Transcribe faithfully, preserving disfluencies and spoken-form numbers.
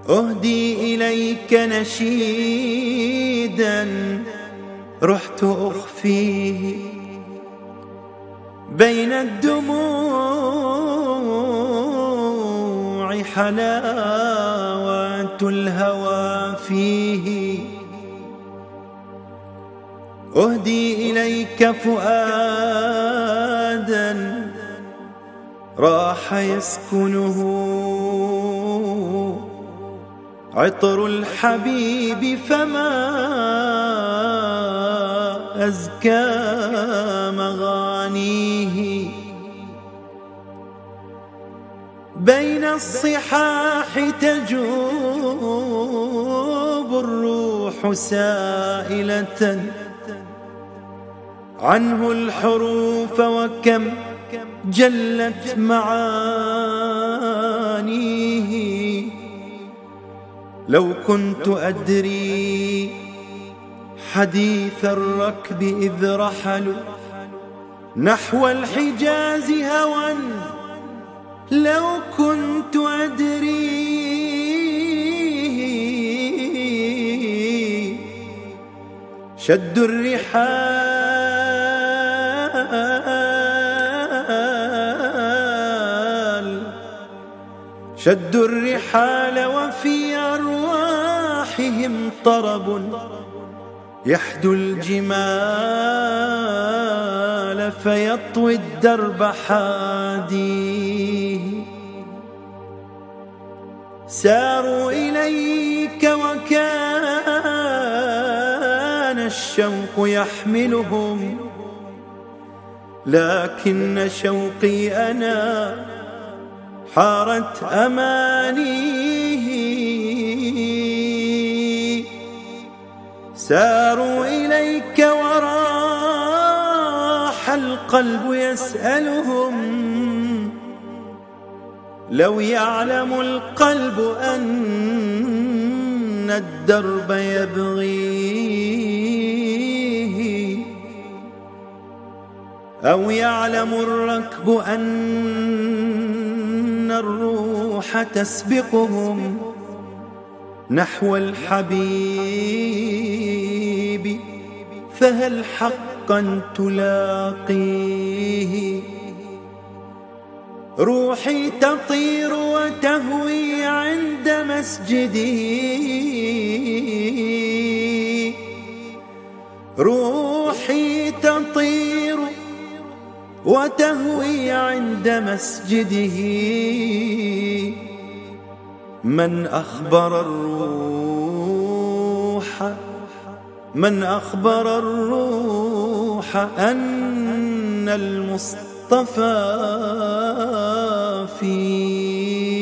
أهدي إليك نشيدا رحت أخفيه بين الدموع، حلاوة الهوى فيه. أهدي إليك فؤادا راح يسكنه عطر الحبيب، فما أزكى مغانيه. بين الصحاح تجوب الروح سائلة عنه الحروف، وكم جلت معانيه. لو كنت أدري حديث الركب إذ رحلوا نحو الحجاز هوى، لو كنت أدري شدوا الرحال شدوا الرحال وفي أرواحهم طرب يحدو الجمال فيطوي الدرب حاديه. ساروا إليك وكان الشوق يحملهم، لكن شوقي أنا حارت أمانيه. ساروا إليك وراح القلب يسألهم، لو يعلم القلب أن الدرب يبغيه، أو يعلم الركب أن الروح تسبقهم نحو الحبيب، فهل حقا تلاقيه؟ روحي تطير وتهوي عند مسجده، روحي تطير وتهوي عند مسجده. من أخبر الروح من أخبر الروح أن المصطفى فيه.